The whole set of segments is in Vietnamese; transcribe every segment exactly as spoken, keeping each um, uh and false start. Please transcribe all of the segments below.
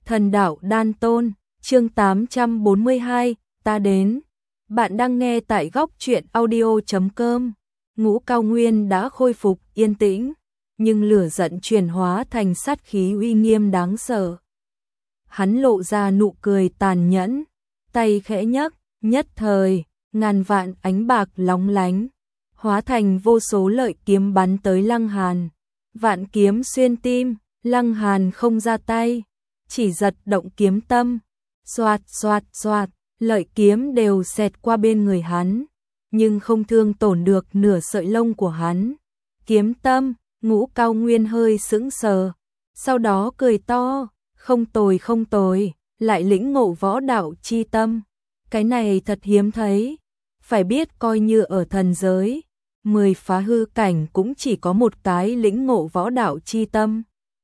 Thần đạo đan tôn, chương tám trăm bốn mươi hai, ta đến. Bạn đang nghe tại góc truyện audio chấm com. Ngũ Cao Nguyên đã khôi phục yên tĩnh, nhưng lửa giận chuyển hóa thành sát khí uy nghiêm đáng sợ. Hắn lộ ra nụ cười tàn nhẫn, tay khẽ nhấc, nhất thời, ngàn vạn ánh bạc lóng lánh, hóa thành vô số lợi kiếm bắn tới Lăng Hàn. Vạn kiếm xuyên tim, Lăng Hàn không ra tay, chỉ giật động kiếm tâm, xoạt xoạt xoạt, lợi kiếm đều xẹt qua bên người hắn, nhưng không thương tổn được nửa sợi lông của hắn. Kiếm tâm, Ngũ Cao Nguyên hơi sững sờ, sau đó cười to, không tồi không tồi, lại lĩnh ngộ võ đạo chi tâm. Cái này thật hiếm thấy, phải biết coi như ở thần giới, mười phá hư cảnh cũng chỉ có một cái lĩnh ngộ võ đạo chi tâm.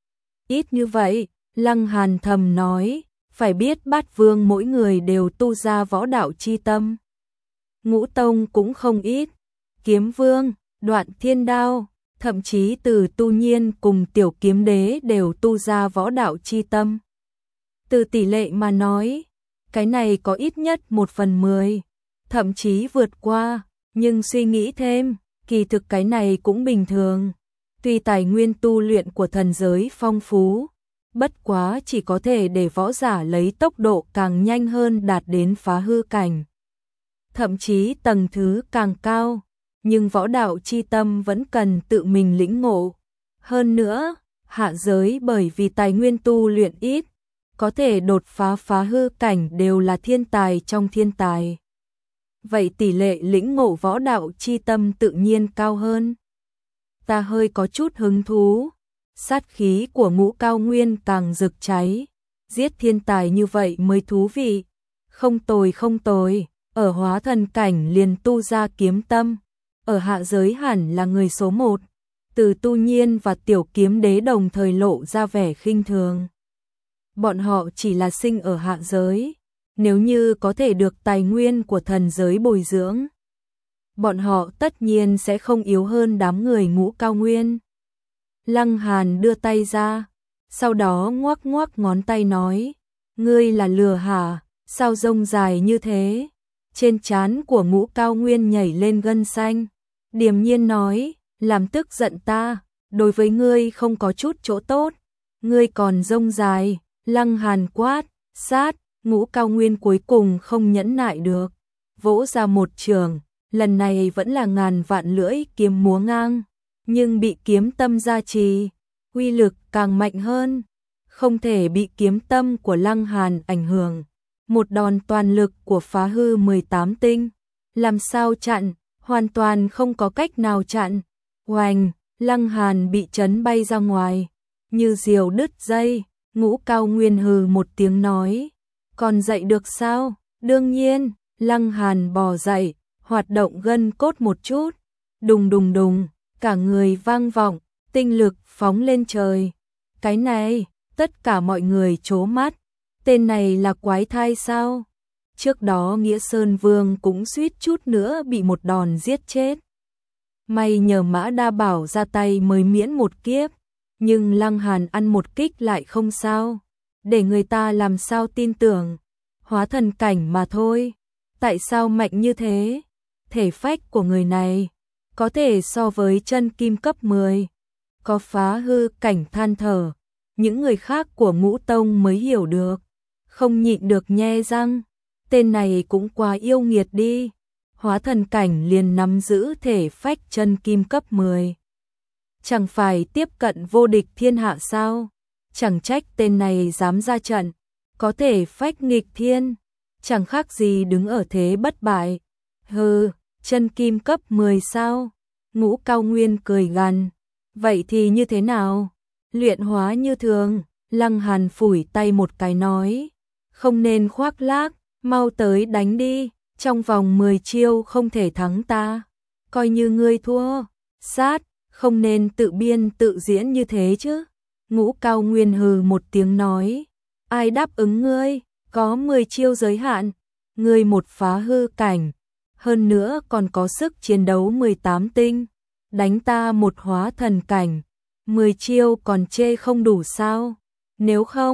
Ít như vậy, Lăng Hàn thầm nói, phải biết Bát Vương mỗi người đều tu ra võ đạo chi tâm. Ngũ Tông cũng không ít, Kiếm Vương, Đoạn Thiên Đao, thậm chí từ Tu Nhiên cùng Tiểu Kiếm Đế đều tu ra võ đạo chi tâm. Từ tỷ lệ mà nói, cái này có ít nhất một phần mười, thậm chí vượt qua, nhưng suy nghĩ thêm, kỳ thực cái này cũng bình thường. Tuy tài nguyên tu luyện của thần giới phong phú, bất quá chỉ có thể để võ giả lấy tốc độ càng nhanh hơn đạt đến phá hư cảnh. Thậm chí tầng thứ càng cao, nhưng võ đạo chi tâm vẫn cần tự mình lĩnh ngộ. Hơn nữa, hạ giới bởi vì tài nguyên tu luyện ít, có thể đột phá phá hư cảnh đều là thiên tài trong thiên tài. Vậy tỷ lệ lĩnh ngộ võ đạo chi tâm tự nhiên cao hơn. Ta hơi có chút hứng thú, sát khí của Ngũ Cao Nguyên càng rực cháy, giết thiên tài như vậy mới thú vị. Không tồi không tồi, ở hóa thần cảnh liền tu ra kiếm tâm, ở hạ giới hẳn là người số một. Từ Tu Nhiên và Tiểu Kiếm Đế đồng thời lộ ra vẻ khinh thường. Bọn họ chỉ là sinh ở hạ giới, nếu như có thể được tài nguyên của thần giới bồi dưỡng, bọn họ tất nhiên sẽ không yếu hơn đám người Ngũ Cao Nguyên. Lăng Hàn đưa tay ra, sau đó ngoắc ngoắc ngón tay nói, ngươi là lừa hả, sao rông dài như thế? Trên trán của Ngũ Cao Nguyên nhảy lên gân xanh, điềm nhiên nói, làm tức giận ta, đối với ngươi không có chút chỗ tốt, ngươi còn rông dài. Lăng Hàn quát, sát, Ngũ Cao Nguyên cuối cùng không nhẫn nại được, vỗ ra một trường, lần này vẫn là ngàn vạn lưỡi kiếm múa ngang, nhưng bị kiếm tâm gia trì, uy lực càng mạnh hơn, không thể bị kiếm tâm của Lăng Hàn ảnh hưởng. Một đòn toàn lực của phá hư mười tám tinh, làm sao chặn, hoàn toàn không có cách nào chặn. Oành, Lăng Hàn bị chấn bay ra ngoài, như diều đứt dây. Ngũ Cao Nguyên hừ một tiếng nói, còn dậy được sao? Đương nhiên, Lăng Hàn bò dậy, hoạt động gân cốt một chút, đùng đùng đùng, cả người vang vọng, tinh lực phóng lên trời. Cái này, tất cả mọi người trố mắt, tên này là quái thai sao? Trước đó Nghĩa Sơn Vương cũng suýt chút nữa bị một đòn giết chết. May nhờ Mã Đa Bảo ra tay mới miễn một kiếp. Nhưng Lăng Hàn ăn một kích lại không sao, để người ta làm sao tin tưởng, hóa thần cảnh mà thôi, tại sao mạnh như thế? Thể phách của người này có thể so với chân kim cấp mười, có phá hư cảnh than thở, những người khác của Ngũ Tông mới hiểu được, không nhịn được nhe răng, tên này cũng quá yêu nghiệt đi, hóa thần cảnh liền nắm giữ thể phách chân kim cấp mười. Chẳng phải tiếp cận vô địch thiên hạ sao? Chẳng trách tên này dám ra trận, có thể phách nghịch thiên, chẳng khác gì đứng ở thế bất bại. Hừ, chân kim cấp mười sao? Ngũ Cao Nguyên cười gằn, vậy thì như thế nào? Luyện hóa như thường. Lăng Hàn phủi tay một cái nói, không nên khoác lác, mau tới đánh đi, trong vòng mười chiêu không thể thắng ta, coi như ngươi thua. Sát, không nên tự biên tự diễn như thế chứ. Ngũ Cao Nguyên hừ một tiếng nói, ai đáp ứng ngươi, có mười chiêu giới hạn, ngươi một phá hư cảnh, hơn nữa còn có sức chiến đấu mười tám tinh, đánh ta một hóa thần cảnh, mười chiêu còn chê không đủ sao? Nếu không,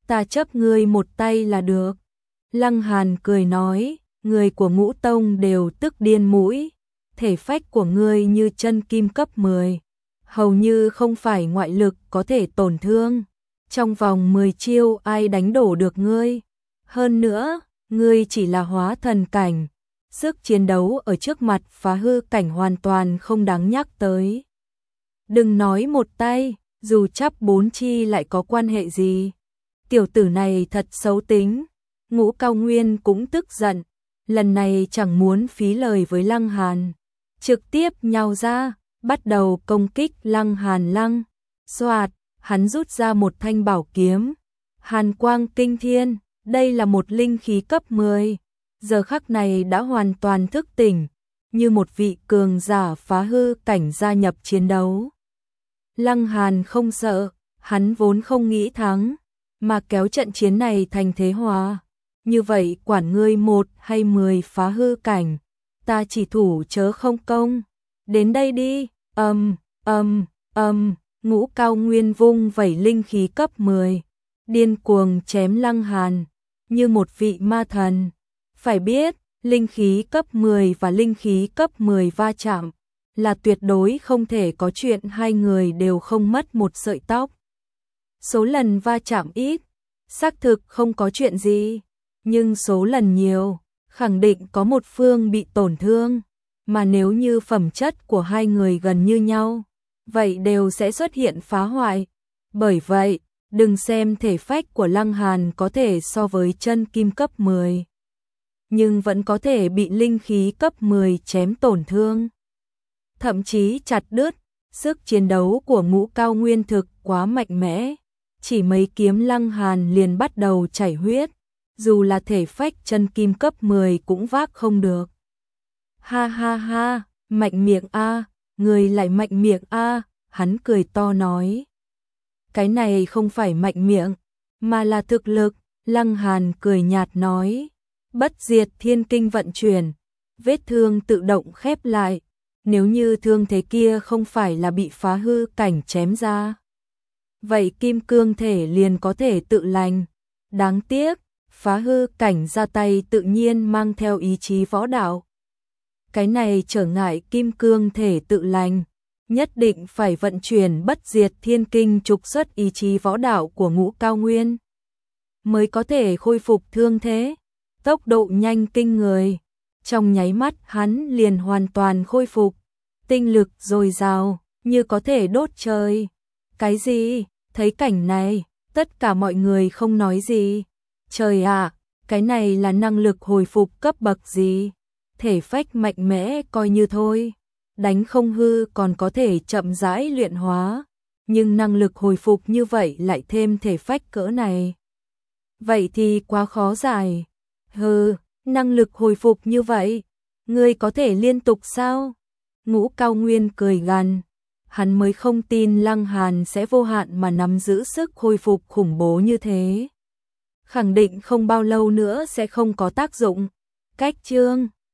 ta chấp ngươi một tay là được. Lăng Hàn cười nói, người của Ngũ Tông đều tức điên mũi, thể phách của ngươi như chân kim cấp mười, hầu như không phải ngoại lực có thể tổn thương. Trong vòng mười chiêu ai đánh đổ được ngươi? Hơn nữa, ngươi chỉ là hóa thần cảnh, sức chiến đấu ở trước mặt phá hư cảnh hoàn toàn không đáng nhắc tới. Đừng nói một tay, dù chắp bốn chi lại có quan hệ gì? Tiểu tử này thật xấu tính. Ngũ Cao Nguyên cũng tức giận, lần này chẳng muốn phí lời với Lăng Hàn, trực tiếp nhào ra, bắt đầu công kích Lăng Hàn. Lăng xoạt, hắn rút ra một thanh bảo kiếm, hàn quang kinh thiên, đây là một linh khí cấp mười, giờ khắc này đã hoàn toàn thức tỉnh, như một vị cường giả phá hư cảnh gia nhập chiến đấu. Lăng Hàn không sợ, hắn vốn không nghĩ thắng, mà kéo trận chiến này thành thế hòa. Như vậy quản ngươi một hay mười phá hư cảnh, ta chỉ thủ chớ không công. Đến đây đi, âm, âm, âm, Ngũ Cao Nguyên vung vẩy linh khí cấp mười, điên cuồng chém Lăng Hàn, như một vị ma thần. Phải biết, linh khí cấp mười và linh khí cấp mười va chạm, là tuyệt đối không thể có chuyện hai người đều không mất một sợi tóc. Số lần va chạm ít, xác thực không có chuyện gì, nhưng số lần nhiều, khẳng định có một phương bị tổn thương, mà nếu như phẩm chất của hai người gần như nhau, vậy đều sẽ xuất hiện phá hoại. Bởi vậy, đừng xem thể phách của Lăng Hàn có thể so với chân kim cấp mười, nhưng vẫn có thể bị linh khí cấp mười chém tổn thương, thậm chí chặt đứt. Sức chiến đấu của Ngũ Cao Nguyên thực quá mạnh mẽ, chỉ mấy kiếm Lăng Hàn liền bắt đầu chảy huyết, dù là thể phách chân kim cấp mười cũng vác không được. Ha ha ha, mạnh miệng a, người lại mạnh miệng a, hắn cười to nói. Cái này không phải mạnh miệng, mà là thực lực. Lăng Hàn cười nhạt nói, bất diệt thiên kinh vận chuyển, vết thương tự động khép lại. Nếu như thương thế kia không phải là bị phá hư cảnh chém ra, vậy kim cương thể liền có thể tự lành. Đáng tiếc, phá hư cảnh ra tay tự nhiên mang theo ý chí võ đạo. Cái này trở ngại kim cương thể tự lành, nhất định phải vận chuyển bất diệt thiên kinh trục xuất ý chí võ đạo của Ngũ Cao Nguyên, mới có thể khôi phục thương thế. Tốc độ nhanh kinh người, trong nháy mắt hắn liền hoàn toàn khôi phục, tinh lực dồi dào, như có thể đốt trời. Cái gì? Thấy cảnh này, tất cả mọi người không nói gì. Trời ạ, cái này là năng lực hồi phục cấp bậc gì? Thể phách mạnh mẽ coi như thôi, đánh không hư còn có thể chậm rãi luyện hóa, nhưng năng lực hồi phục như vậy lại thêm thể phách cỡ này, vậy thì quá khó giải. Hừ, năng lực hồi phục như vậy, ngươi có thể liên tục sao? Ngũ Cao Nguyên cười gằn, hắn mới không tin Lăng Hàn sẽ vô hạn mà nắm giữ sức hồi phục khủng bố như thế. Khẳng định không bao lâu nữa sẽ không có tác dụng. Cách chương